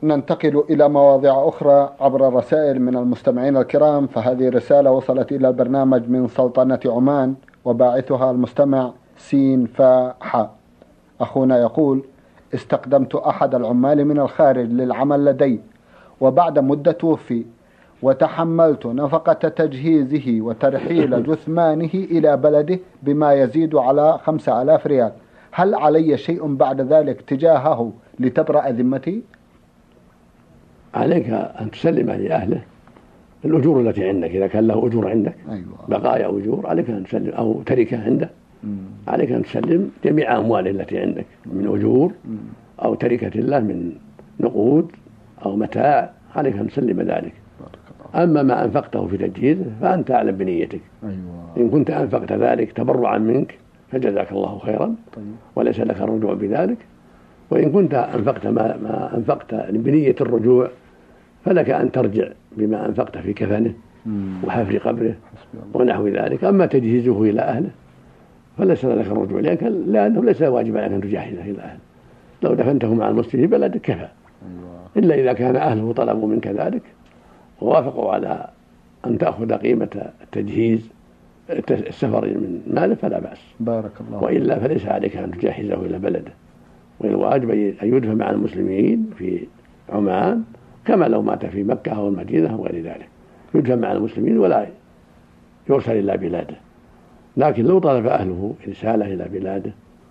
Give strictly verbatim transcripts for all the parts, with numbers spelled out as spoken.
ننتقل إلى مواضيع أخرى عبر الرسائل من المستمعين الكرام. فهذه رسالة وصلت إلى البرنامج من سلطنة عمان وباعثها المستمع سين فاح. أخونا يقول: استقدمت أحد العمال من الخارج للعمل لدي، وبعد مدة توفي، وتحملت نفقة تجهيزه وترحيل جثمانه إلى بلده بما يزيد على خمسة آلاف ريال. هل علي شيء بعد ذلك تجاهه لتبرأ ذمتي؟ عليك أن تسلم لأهله الأجور التي عندك، إذا كان له أجور عندك. أيوة. بقايا أجور عليك أن تسلم، أو تركة عنده مم. عليك أن تسلم جميع أمواله التي عندك من أجور مم. أو تركة له من نقود أو متاع، عليك أن تسلم ذلك. أما ما أنفقته في تجهيزه فأنت أعلم بنيتك. أيوة. إن كنت أنفقت ذلك تبرعا منك فجزاك الله خيرا. طيب. وليس لك الرجوع بذلك. وإن كنت أنفقت ما, ما أنفقت بنية الرجوع فلك أن ترجع بما أنفقت في كفنه مم. وحفر قبره ونحو ذلك. أما تجهيزه إلى أهله فليس لك الرجوع، لأنه ليس واجب عليك أن تجهزه إلى أهله. لو دفنته مع المسلمين في بلدك كفى. أيوة. إلا إذا كان أهله طلبوا منك ذلك ووافقوا على أن تأخذ قيمة التجهيز السفر من ماله فلا بأس. بارك الله. وإلا فليس عليك أن تجهزه إلى بلده، والواجب أن يدفن مع المسلمين في عمان كما لو مات في مكة أو المدينة أو غير ذلك، يدفن مع المسلمين ولا يرسل إلى بلاده. لكن لو طلب أهله رسالة إلى بلاده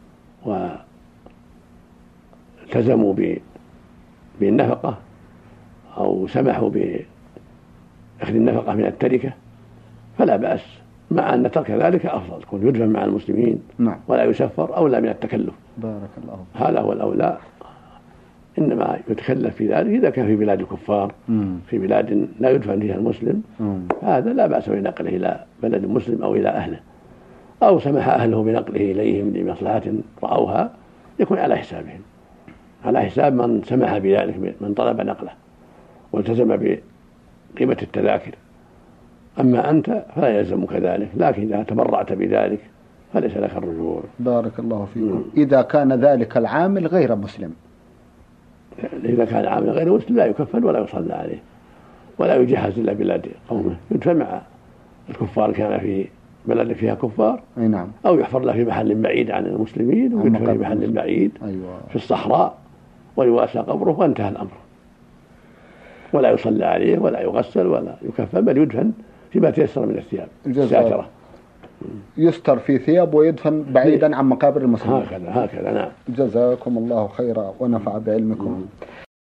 والتزموا بالنفقة أو سمحوا بأخذ النفقة من التركة فلا بأس، مع أن ترك ذلك أفضل، يكون يدفن مع المسلمين نعم. ولا يسفر، أولى من التكلف. بارك الله. هذا هو الأولى. إنما يتكلف في ذلك إذا كان في بلاد الكفار مم. في بلاد لا يدفن فيها المسلم مم. هذا لا بأس بنقله إلى بلد مسلم أو إلى أهله، أو سمح أهله بنقله إليهم لمصلحة رأوها، يكون على حسابهم، على حساب من سمح بذلك من طلب نقله والتزم بقيمة التذاكر. أما أنت فلا يلزمك ذلك، لكن إذا تبرعت بذلك فليس لك الرجوع. بارك الله فيكم. مم. إذا كان ذلك العامل غير مسلم، إذا كان العامل غير مسلم لا يكفن ولا يصلى عليه ولا يجهز إلا بلاد قومه، يدفن مع الكفار كان في بلد فيها كفار نعم. أو يحفر له في محل بعيد عن المسلمين ويدفن في محل بعيد أيوة. في الصحراء ويواسى قبره وانتهى الأمر، ولا يصلى عليه ولا يغسل ولا يكفن، بل يدفن فيما تيسر من الثياب الساترة، يستر في ثياب ويدفن بعيدا عن مقابر المسلمين. هكذا هكذا نعم. جزاكم الله خيرا ونفع بعلمكم.